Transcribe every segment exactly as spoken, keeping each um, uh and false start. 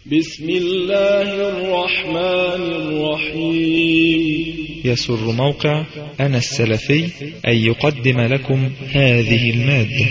بسم الله الرحمن الرحيم. يسر موقع أنا السلفي أن يقدم لكم هذه المادة.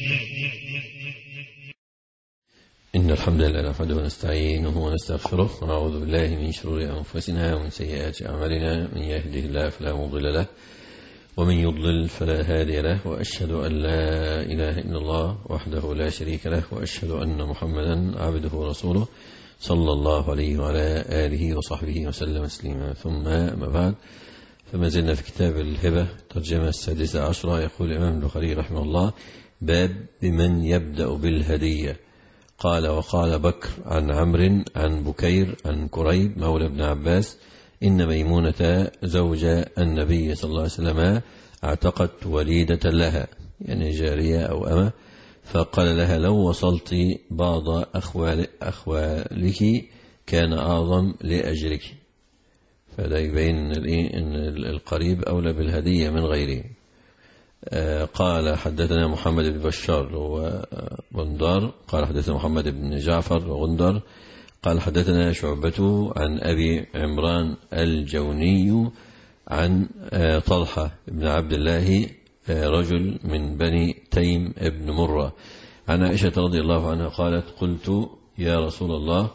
إن الحمد لله نحمده ونستعينه ونستغفره ونعوذ بالله من شرور أنفسنا ومن سيئات أعمالنا، من يهده الله فلا مضل له ومن يضلل فلا هادي له، وأشهد أن لا إله إلا الله وحده لا شريك له، وأشهد أن محمدا عبده ورسوله صلى الله عليه وعلى آله وصحبه وسلم تسليما. ثم ما بعد، فما زلنا في كتاب الهبة ترجمة السادسة عشرة. يقول الإمام البخاري رحمه الله: باب بمن يبدأ بالهدية. قال: وقال بكر عن عمرو عن بكير عن كريب مولى ابن عباس: إن ميمونة زوج النبي صلى الله عليه وسلم اعتقت وليدة لها، يعني جارية أو أمة، فقال لها: لو وصلت بعض أخوال أخوالك كان أعظم لأجرك. فده يبين أن القريب أولى بالهدية من غيره. قال: حدثنا محمد بن بشار وغندار قال حدثنا محمد بن جعفر وغندر قال حدثنا شعبة عن أبي عمران الجوني عن طلحة بن عبد الله رجل من بني تيم ابن مرة عن عائشة رضي الله عنها قالت: قلت: يا رسول الله،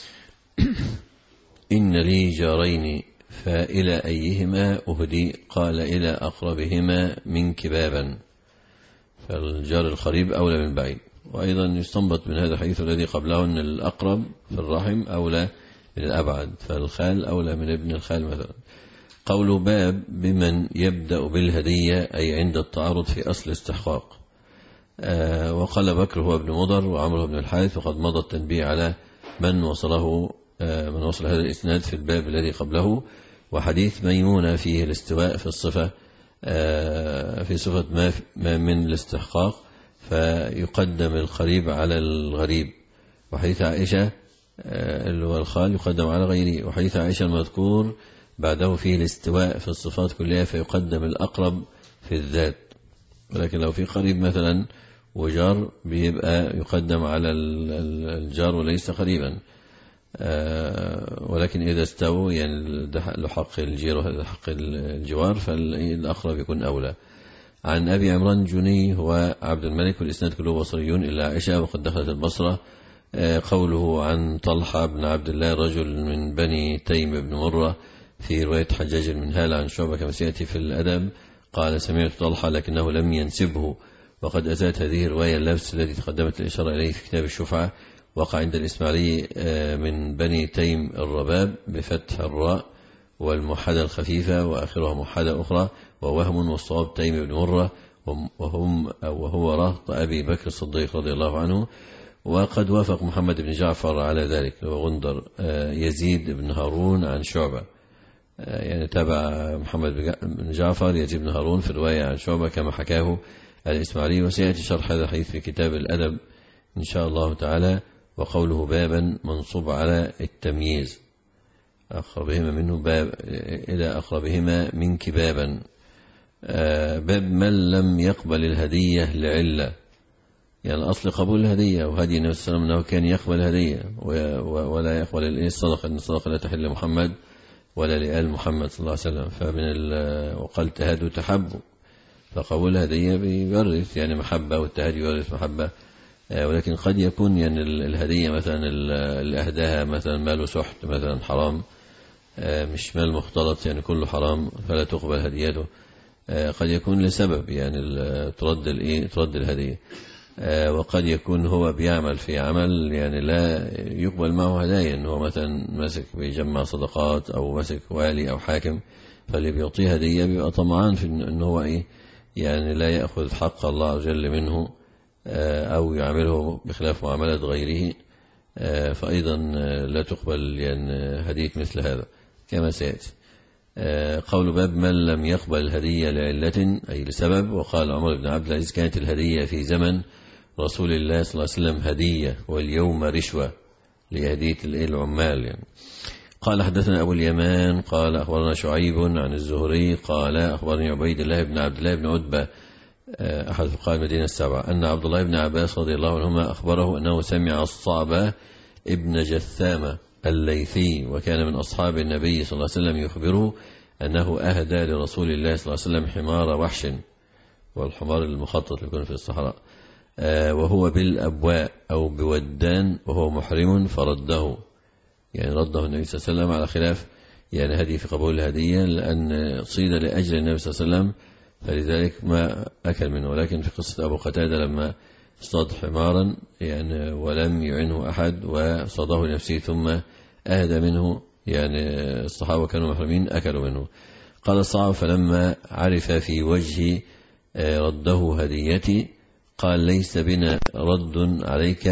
إن لي جارين، فإلى أيهما أهدي؟ قال: إلى أقربهما منك بابا. فالجار القريب أولى من بعيد. وأيضا يستنبط من هذا الحديث الذي قبله أن الأقرب في الرحم أولى من الأبعد، فالخال أولى من ابن الخال مثلا. قول باب بمن يبدأ بالهدية أي عند التعارض في أصل استحقاق. آه وقال بكر هو ابن مضر وعمره بن الحارث، وقد مضى التنبيه على من وصله آه من وصل هذا الإسناد في الباب الذي قبله. وحديث ميمونة فيه الاستواء في الصفة آه في صفة ما, ما من الاستحقاق، فيقدم القريب على الغريب. وحديث عائشة آه اللي هو الخال يقدم على غيره. وحديث عائشة المذكور بعده فيه الاستواء في الصفات كلها، فيقدم الأقرب في الذات. ولكن لو في قريب مثلا وجار بيبقى يقدم على الجار وليس قريبا. ولكن إذا استووا يعني لحق الجير وحق الجوار فالأقرب يكون أولى. عن أبي عمران الجوني هو عبد الملك، والإسناد كله بصريون إلا عائشة وقد دخلت البصرة. قوله عن طلحة بن عبد الله رجل من بني تيم بن مرة في رواية حجاج المنهال عن شعبة كما سيأتي في الأدب. قال: سمعت طلحة لكنه لم ينسبه. وقد أتت هذه الرواية اللبس الذي تقدمت الإشارة إليه في كتاب الشفعة. وقع عند الإسماعيلي من بني تيم الرباب بفتح الراء والمحدة الخفيفة وآخرها محدة أخرى، ووهم والصواب تيم بن مرة، وهم وهو رهط أبي بكر الصديق رضي الله عنه. وقد وافق محمد بن جعفر على ذلك وغندر يزيد بن هارون عن شعبة، يعني تابع محمد بن جعفر يزيد بن هارون في الرواية عن شعبة كما حكاه الإسماعيلي. وسيأتي شرح هذا الحديث في كتاب الأدب إن شاء الله تعالى. وقوله بابا منصوب على التمييز، أقربهما منه باب إلى أقربهما منك بابا. باب من لم يقبل الهدية لعلة، يعني الأصل قبول الهدية، وهدي النبي صلى الله عليه وسلم أنه كان يقبل الهدية ولا يقبل الصدقة، إن الصدقة لا تحل محمد ولا لآل محمد صلى الله عليه وسلم. فمن وقال تهادوا تحبوا، فقبول الهدية بيورث يعني محبة، والتهادي يورث محبة. ولكن قد يكون يعني الهدية مثلا اللي أهداها مثلا مال سحت مثلا حرام، مش مال مختلط يعني كله حرام، فلا تقبل هديته. قد يكون لسبب يعني ترد الإيه ترد الهدية. وقد يكون هو بيعمل في عمل يعني لا يقبل معه هدايا، إنه هو مثلا ماسك بيجمع صدقات أو ماسك والي أو حاكم، فاللي بيعطيه هدية بيبقى طمعان في إنه هو إيه يعني لا يأخذ حق الله عز وجل منه أو يعمله بخلاف معاملة غيره، فأيضا لا تقبل يعني هدية مثل هذا كما سيأتي. قول باب من لم يقبل الهدية لعلة أي لسبب. وقال عمر بن عبد العزيز: كانت الهدية في زمن رسول الله صلى الله عليه وسلم هدية، واليوم رشوة، لهدية العمال يعني. قال: حدثنا أبو اليمان قال أخبرنا شعيب عن الزهري قال أخبرني عبيد الله بن عبد الله بن عتبة أحد فقهاء المدينة السبعة أن عبد الله بن عباس رضي الله عنهما أخبره أنه سمع الصعب ابن جثامة الليثي، وكان من أصحاب النبي صلى الله عليه وسلم، يخبره أنه أهدى لرسول الله صلى الله عليه وسلم حمار وحش، والحمار المخطط يكون في الصحراء، آه وهو بالأبواء أو بودان وهو محرم فرده، يعني رده النبي صلى الله عليه وسلم على خلاف يعني هدي في قبول الهدية، لأن صيد لأجل النبي صلى الله عليه وسلم فلذلك ما أكل منه. ولكن في قصة أبو قتادة لما اصطاد حمارا يعني ولم يعنه أحد وصاده لنفسه ثم أهدى منه، يعني الصحابة كانوا محرمين أكلوا منه. قال الصحابة فلما عرف في وجه رده هديتي قال ليس بنا رد عليك،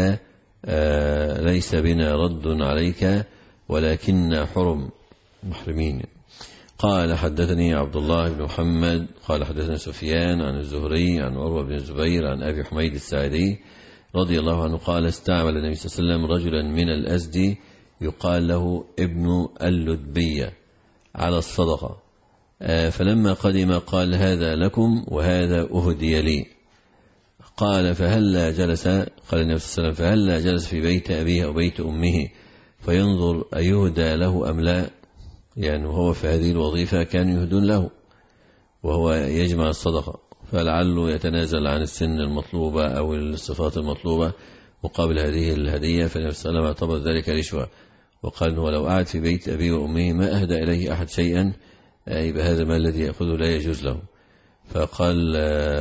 ليس بنا رد عليك ولكن حرم محرمين. قال حدثني عبد الله بن محمد قال حدثنا سفيان عن الزهري عن عروة بن الزبير عن أبي حميد الساعدي رضي الله عنه قال استعمل النبي صلى الله عليه وسلم رجلا من الأزدي يقال له ابن اللدبية على الصدقة، فلما قدم قال هذا لكم وهذا أهدي لي. قال فهلا جلس قال النبي صلى الله عليه وسلم فهلا جلس في بيت أبيه أو بيت أمه فينظر أيهدى له أم لا، يعني وهو في هذه الوظيفة كانوا يهدون له وهو يجمع الصدقة، فلعله يتنازل عن السن المطلوبة أو الصفات المطلوبة مقابل هذه الهدية، فالنبي صلى الله عليه وسلم اعتبر ذلك رشوة، وقال أنه لو قعد في بيت أبيه وأمه ما أهدى إليه أحد شيئا يبقى هذا ما الذي يأخذه لا يجوز له. فقال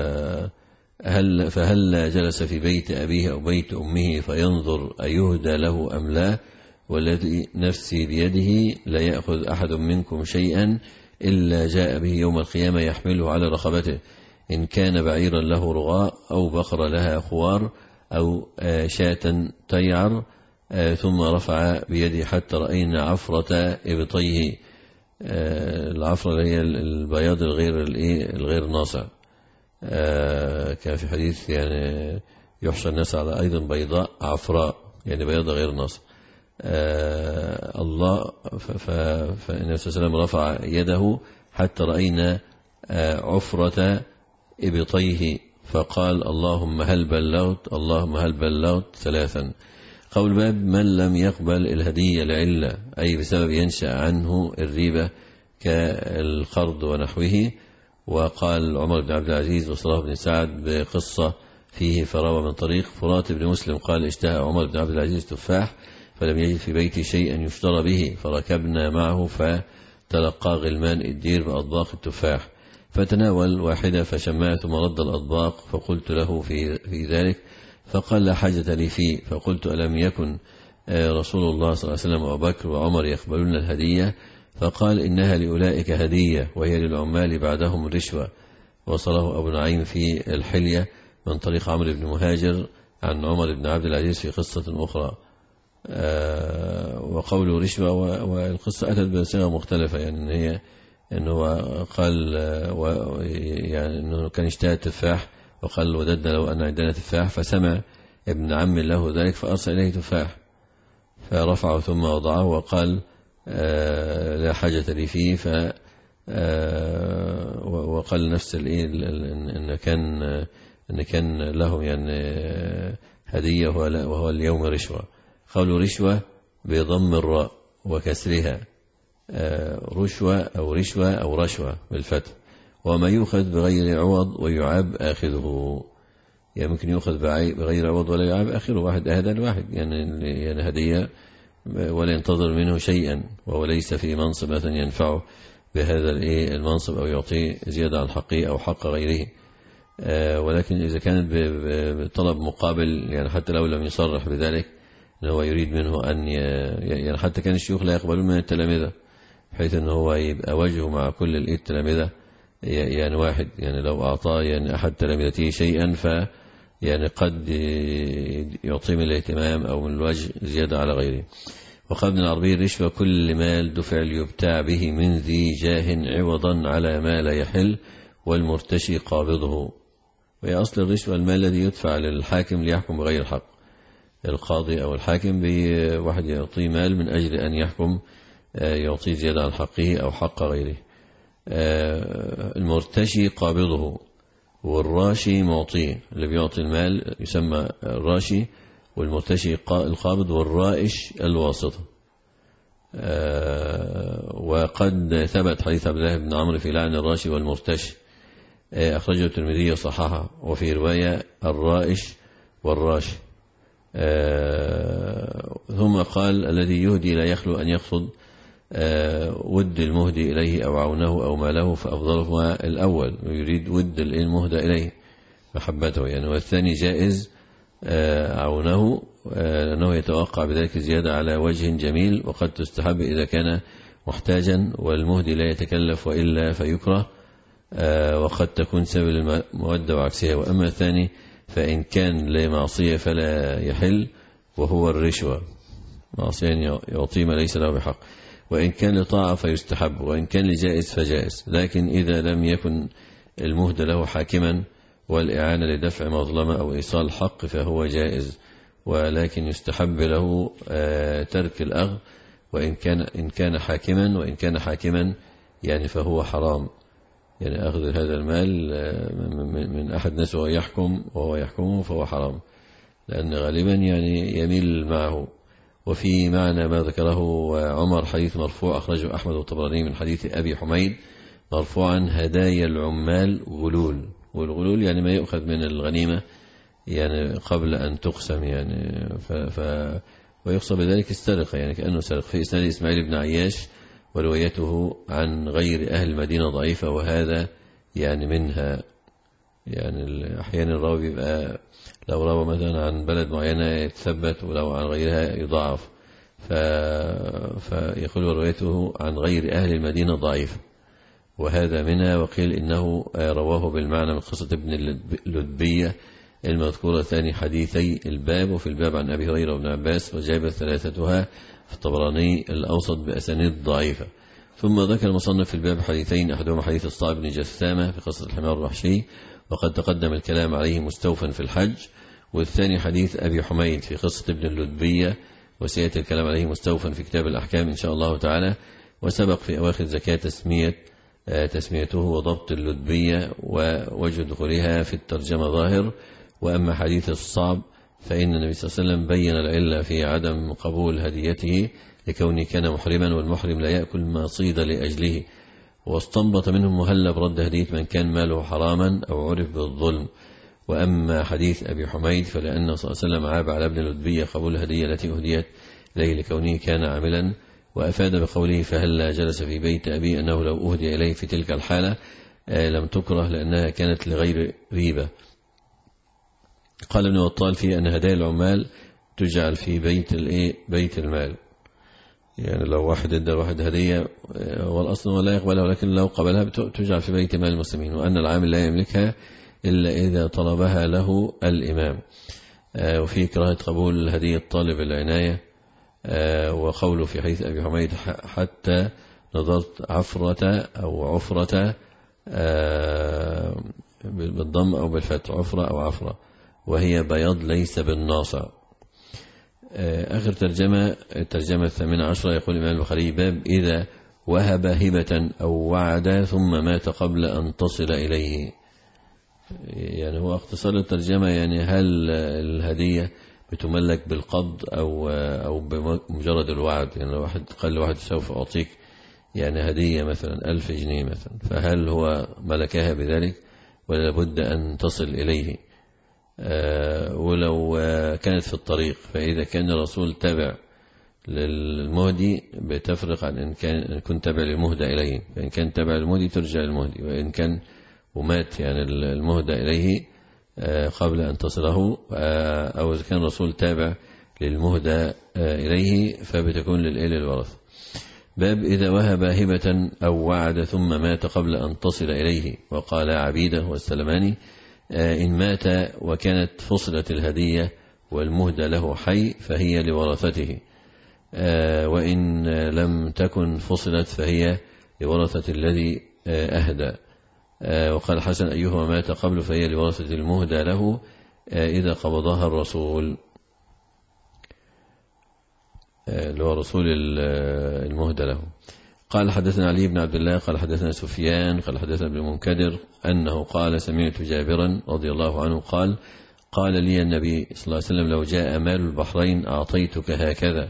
هل فهل جلس في بيت أبيه أو بيت أمه فينظر أيهدى له أم لا، والذي نفسي بيده لا يأخذ أحد منكم شيئا إلا جاء به يوم القيامة يحمله على رقبته، إن كان بعيرا له رغاء أو بقرة لها خوار أو شاة تيعر، ثم رفع بيده حتى رأينا عفرة إبطيه، العفرة اللي هي البياض الغير الغير ناصع، كان في حديث يعني يحشى الناس على أيضا بيضاء عفراء يعني بياض غير ناصع. آه الله فالنبي صلى الله عليه وسلم رفع يده حتى رأينا آه عفرة إبطيه فقال اللهم هل بلغت اللهم هل بلغت ثلاثا. قول باب من لم يقبل الهدية لعلة أي بسبب ينشأ عنه الريبة كالقرض ونحوه. وقال عمر بن عبد العزيز وصلاح بن سعد بقصة فيه فروى من طريق فرات بن مسلم قال اشتهى عمر بن عبد العزيز تفاح فلم يجد في بيتي شيئا يشترى به فركبنا معه فتلقى غلمان الدير بأطباق التفاح فتناول واحدة فشمعت ثم رد الأطباق فقلت له في, في ذلك فقال لا حاجة لي فيه. فقلت ألم يكن رسول الله صلى الله عليه وسلم وأبو بكر وعمر يقبلون الهدية؟ فقال إنها لأولئك هدية وهي للعمال بعدهم رشوة. وصله أبو نعيم في الحلية من طريق عمرو بن مهاجر عن عمر بن عبد العزيز في قصة أخرى. وقوله رشوة والقصة أتت بصيغة مختلفة يعني إن هي إنه قال يعني إنه كان اشتهى التفاح وقال وددنا لو أن عندنا تفاح فسمع ابن عم له ذلك فأرسل إليه تفاح فرفعه ثم وضعه وقال لا حاجة لي فيه. ف وقال نفس الإيه إن كان إن كان لهم يعني هدية وهو اليوم رشوة. قالوا رشوة بضم الراء وكسرها رشوة أو رشوة أو رشوة بالفتح. وما يؤخذ بغير عوض ويعاب آخذه يعني ممكن يؤخذ بغير عوض ولا يعاب آخره واحد أهدى الواحد يعني, يعني هدية ولا ينتظر منه شيئا وهو ليس في منصب مثلا ينفعه بهذا المنصب أو يعطيه زيادة عن حقه أو حق غيره. ولكن إذا كانت بطلب مقابل يعني حتى لو لم يصرح بذلك أنه هو يريد منه أن يعني حتى كان الشيوخ لا يقبلون من التلامذة بحيث أنه هو يبقى وجهه مع كل التلامذة يعني واحد يعني لو أعطاه يعني أحد تلامذته شيئا ف يعني قد يعطي من الاهتمام أو من الوجه زيادة على غيره. وقال ابن العربي الرشوة كل مال دفع ليبتاع به من ذي جاه عوضا على ما لا يحل والمرتشي قابضه. وهي أصل الرشوة المال الذي يدفع للحاكم ليحكم بغير الحق. القاضي أو الحاكم بواحد يعطي مال من أجل أن يحكم يعطي زيادة عن حقه أو حق غيره. المرتشي قابضه والراشي معطيه اللي بيعطي المال يسمى الراشي والمرتشي القابض، والرائش الواسطة. وقد ثبت حديث عبد الله بن عمرو في لعن الراشي والمرتشي، أخرجه الترمذي وصححه، وفي رواية الرائش والراشي. ثم قال الذي يهدي لا يخلو أن يقصد ود المهدي إليه أو عونه أو ماله، فأفضله الأول، ويريد ود المهدى إليه محبته يعني. والثاني جائز عونه، لأنه يتوقع بذلك زيادة على وجه جميل، وقد تستحب إذا كان محتاجا والمهدي لا يتكلف وإلا فيكره، وقد تكون سبب المودة وعكسها. وأما الثاني فإن كان لمعصية فلا يحل، وهو الرشوة، معصية يعطي ما ليس له بحق. وإن كان لطاعة فيستحب، وإن كان لجائز فجائز. لكن إذا لم يكن المهدى له حاكما والإعانة لدفع مظلمة أو إيصال حق فهو جائز، ولكن يستحب له ترك الأخذ وإن كان إن كان حاكما، وإن كان حاكما يعني فهو حرام، يعني أخذ هذا المال من أحد الناس وهو يحكم وهو يحكمه فهو حرام، لأن غالبا يعني يميل معه. وفي معنى ما ذكره عمر حديث مرفوع أخرجه أحمد والطبراني من حديث أبي حميد مرفوعا: هدايا العمال غلول. والغلول يعني ما يؤخذ من الغنيمة يعني قبل أن تقسم يعني، ف ف ويقصد بذلك السرقة يعني كأنه سرق. في إسناد إسماعيل بن عياش وروايته عن غير أهل المدينة ضعيفة، وهذا يعني منها. يعني أحيانا الراوي بيبقى لو روى مثلا عن بلد معينة يتثبت، ولو عن غيرها يضاعف، ف... فيقول روايته عن غير أهل المدينة ضعيفة، وهذا منها. وقيل إنه رواه بالمعنى من قصة ابن اللدبية المذكورة ثاني حديثي الباب، وفي الباب عن أبي هريرة وابن عباس، وجاب ثلاثتها في الطبراني الأوسط بأسانيد ضعيفة. ثم ذكر المصنف في الباب حديثين، أحدهما حديث الصعب بن جثامة في قصة الحمار الوحشي، وقد تقدم الكلام عليه مستوفا في الحج، والثاني حديث أبي حميد في قصة ابن اللدبية، وسيأتي الكلام عليه مستوفا في كتاب الأحكام إن شاء الله تعالى. وسبق في أواخر زكاة تسمية تسميته وضبط اللدبية ووجه دخولها في الترجمة ظاهر. وأما حديث الصعب فإن النبي صلى الله عليه وسلم بين العلة في عدم قبول هديته لكونه كان محرما، والمحرم لا يأكل ما صيد لأجله، واستنبط منه مهلة برد هدية من كان ماله حراما أو عرف بالظلم. وأما حديث أبي حميد فلأنه صلى الله عليه وسلم عاب على ابن اللدبية قبول الهدية التي أهديت إليه لكونه كان عاملا، وأفاد بقوله فهلا جلس في بيت أبي أنه لو أهدي إليه في تلك الحالة لم تكره لأنها كانت لغير ريبة. قال ابن بطال في أن هدايا العمال تجعل في بيت بيت المال، يعني لو واحد ادى واحد هدية والأصل ولا يقبلها، ولكن لو قبلها تجعل في بيت مال المسلمين، وأن العامل لا يملكها إلا إذا طلبها له الإمام. وفي كراهة قبول هدية طالب العناية. وقوله في حديث أبي حميد حتى نظرت عفرة أو عفرة بالضم أو بالفتح، عفرة أو عفرة، وهي بياض ليس بالناصع. آخر ترجمة الترجمة الثامنة عشرة، يقول الإمام البخاري باب إذا وهب هبة أو وعد ثم مات قبل أن تصل إليه. يعني هو اختصار الترجمة، يعني هل الهدية بتملك بالقبض أو أو بمجرد الوعد؟ يعني لو واحد قال لواحد سوف أعطيك يعني هدية مثلا ألف جنيه مثلا، فهل هو ملكها بذلك ولا بد أن تصل إليه؟ آه ولو آه كانت في الطريق، فإذا كان الرسول تابع للمهدي بتفرق عن إن كان كنت تابع للمهدى إليه. فإن كان تابع للمهدي ترجع للمهدي، وإن كان ومات يعني المهدى إليه آه قبل أن تصله، آه أو إذا كان الرسول تابع للمهدى آه إليه فبتكون للإله الورث. باب إذا وهب هبة أو وعد ثم مات قبل أن تصل إليه. وقال عبيدة والسلماني إن مات وكانت فصلت الهدية والمهدى له حي فهي لورثته، وإن لم تكن فصلت فهي لورثة الذي أهدى. وقال حسن أيهما مات قبل فهي لورثة المهدى له إذا قبضها الرسول، اللي هو رسول المهدى له. قال حدثنا علي بن عبد الله قال حدثنا سفيان قال حدثنا ابن منكدر أنه قال سمعت جابرا رضي الله عنه قال قال لي النبي صلى الله عليه وسلم لو جاء مال البحرين أعطيتك هكذا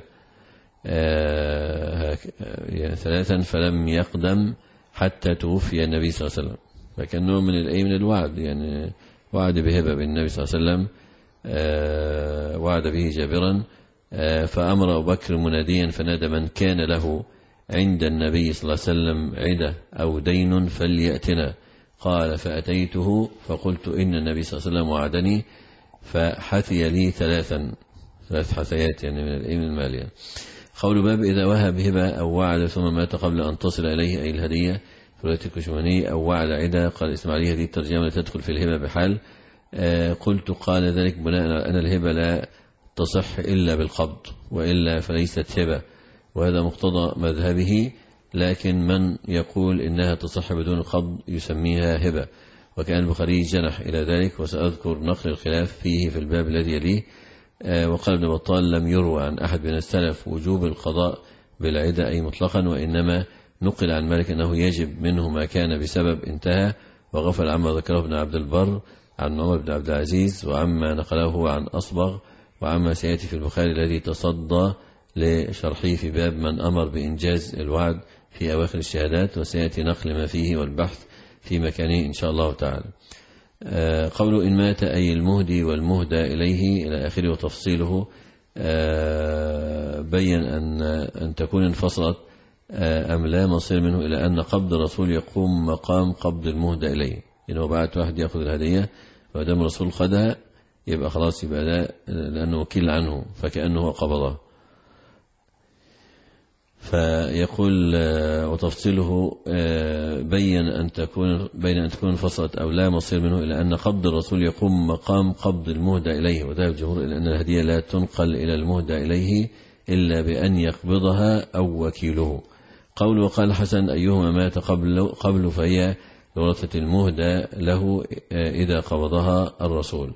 آه ثلاثا فلم يقدم حتى توفي النبي صلى الله عليه وسلم. فكان نوع من الأي من الوعد، يعني وعد بهبة بالنبي صلى الله عليه وسلم، آه وعد به جابرا. آه فأمر أبو بكر مناديا فنادى من كان له عند النبي صلى الله عليه وسلم عدة أو دين فليأتنا. قال فأتيته فقلت إن النبي صلى الله عليه وسلم وعدني فحثي لي ثلاثا ثلاث حثيات يعني من الأيم المالية. قول باب إذا وهب هبة أو وعد ثم مات قبل أن تصل إليه أي الهدية رواية الكشماني أو وعد عدة. قال إسماعيلي هذه الترجمة لا تدخل في الهبة بحال. آه قلت قال ذلك بناء على أن الهبة لا تصح إلا بالقبض وإلا فليست هبة، وهذا مقتضى مذهبه، لكن من يقول إنها تصح بدون قبض يسميها هبة، وكان البخاري جنح إلى ذلك، وسأذكر نقل الخلاف فيه في الباب الذي يليه. آه وقال ابن بطال لم يروى عن أحد من السلف وجوب القضاء بالعدة أي مطلقا، وإنما نقل عن مالك أنه يجب منه ما كان بسبب انتهى، وغفل عما ذكره ابن عبد البر عن عمر بن عبد العزيز وعما نقله عن أصبغ وعما سيأتي في البخاري الذي تصدى لشرحه في باب من أمر بإنجاز الوعد في أواخر الشهادات، وسيأتي نقل ما فيه والبحث في مكانه إن شاء الله تعالى. آه قوله إن مات أي المهدي والمهدى إليه إلى آخره، وتفصيله آه بين أن, أن تكون انفصلت أم لا مصير منه إلى أن قبض الرسول يقوم مقام قبض المهدى إليه. إنه بعد واحد يأخذ الهدية ودام الرسول خدها يبقى خلاص، يبقى ده لأنه وكيل عنه فكأنه قبضه. فيقول وتفصيله بين أن تكون بين أن تكون انفصلت أو لا مصير منه إلى أن قبض الرسول يقوم مقام قبض المهدى إليه، وذهب الجمهور إلى أن الهدية لا تنقل إلى المهدى إليه إلا بأن يقبضها أو وكيله. قول وقال حسن أيهما مات قبل, قبل فهي لورثة المهدى له إذا قبضها الرسول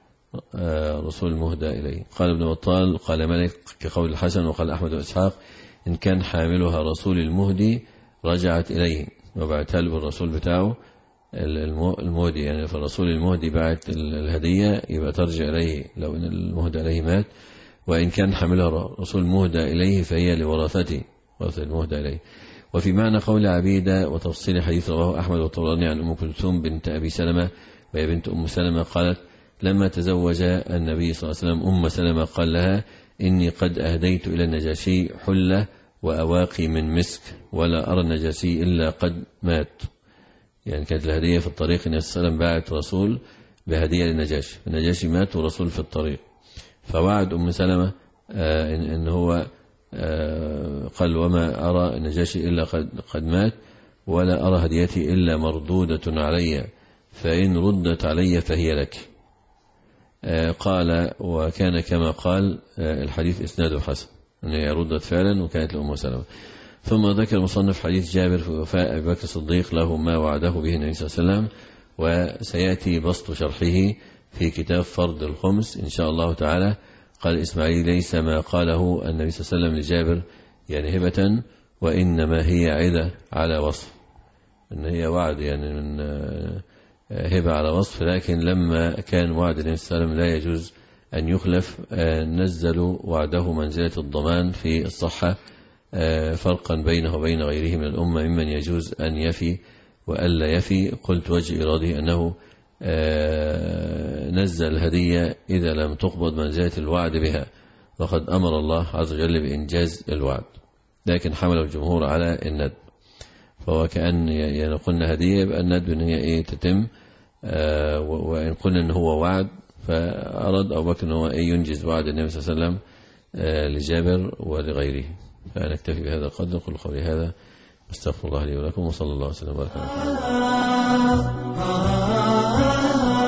رسول المهدى إليه. قال ابن بطال قال مالك كقول الحسن، وقال أحمد وإسحاق إن كان حاملها رسول المهدي رجعت إليه وبعتها له الرسول بتاعه المهدي، يعني فالرسول المهدي بعت الهدية يبقى ترجع إليه لو إن المهدى إليه مات. وإن كان حملها رسول المهدى إليه فهي لورثته ورثة المهدى إليه. وفي معنى قول عبيدة وتفصيل حديث رواه أحمد والطبراني عن أم كلثوم بنت أبي سلمة وهي بنت أم سلمة قالت لما تزوج النبي صلى الله عليه وسلم أم سلمة قال لها إني قد أهديت إلى النجاشي حلة وأواقي من مسك ولا أرى النجاشي إلا قد مات. يعني كانت الهدية في الطريق، النبي صلى الله عليه وسلم بعت رسول بهدية للنجاشي، النجاشي مات ورسول في الطريق، فوعد أم سلمة آه إن, إن هو آه قال وما أرى النجاشي إلا قد, قد مات ولا أرى هديتي إلا مردودة علي فإن ردت علي فهي لك. آه قال وكان كما قال آه الحديث إسناده حسن، أن هي ردت فعلا وكانت لأم سلمة. ثم ذكر المصنف حديث جابر في وفاء أبي بكر الصديق له ما وعده به النبي صلى الله عليه وسلم، وسيأتي بسط شرحه في كتاب فرض الخمس إن شاء الله تعالى. قال إسماعيل ليس ما قاله النبي صلى الله عليه وسلم لجابر يعني هبة، وإنما هي عدة على وصف، إن هي وعد يعني من هبة على وصف، لكن لما كان وعد النبي صلى الله عليه وسلم لا يجوز أن يخلف نزلوا وعده منزلة الضمان في الصحة فرقا بينه وبين غيره من الأمة ممن يجوز أن يفي وألا يفي. قلت وجه إراده أنه نزل الهدية إذا لم تقبض منزلة الوعد بها، وقد أمر الله عز وجل بإنجاز الوعد، لكن حمل الجمهور على الندب، فهو كأن يعني قلنا هدية يبقى الندب إن هي إيه تتم، وإن قلنا إن هو وعد فأراد أبو بكر إن هو إيه ينجز وعد النبي صلى الله عليه وسلم لجابر ولغيره. فنكتفي بهذا القدر. قل قولي هذا استغفر الله لي ولكم، وصلى الله وسلم وبارك على محمد.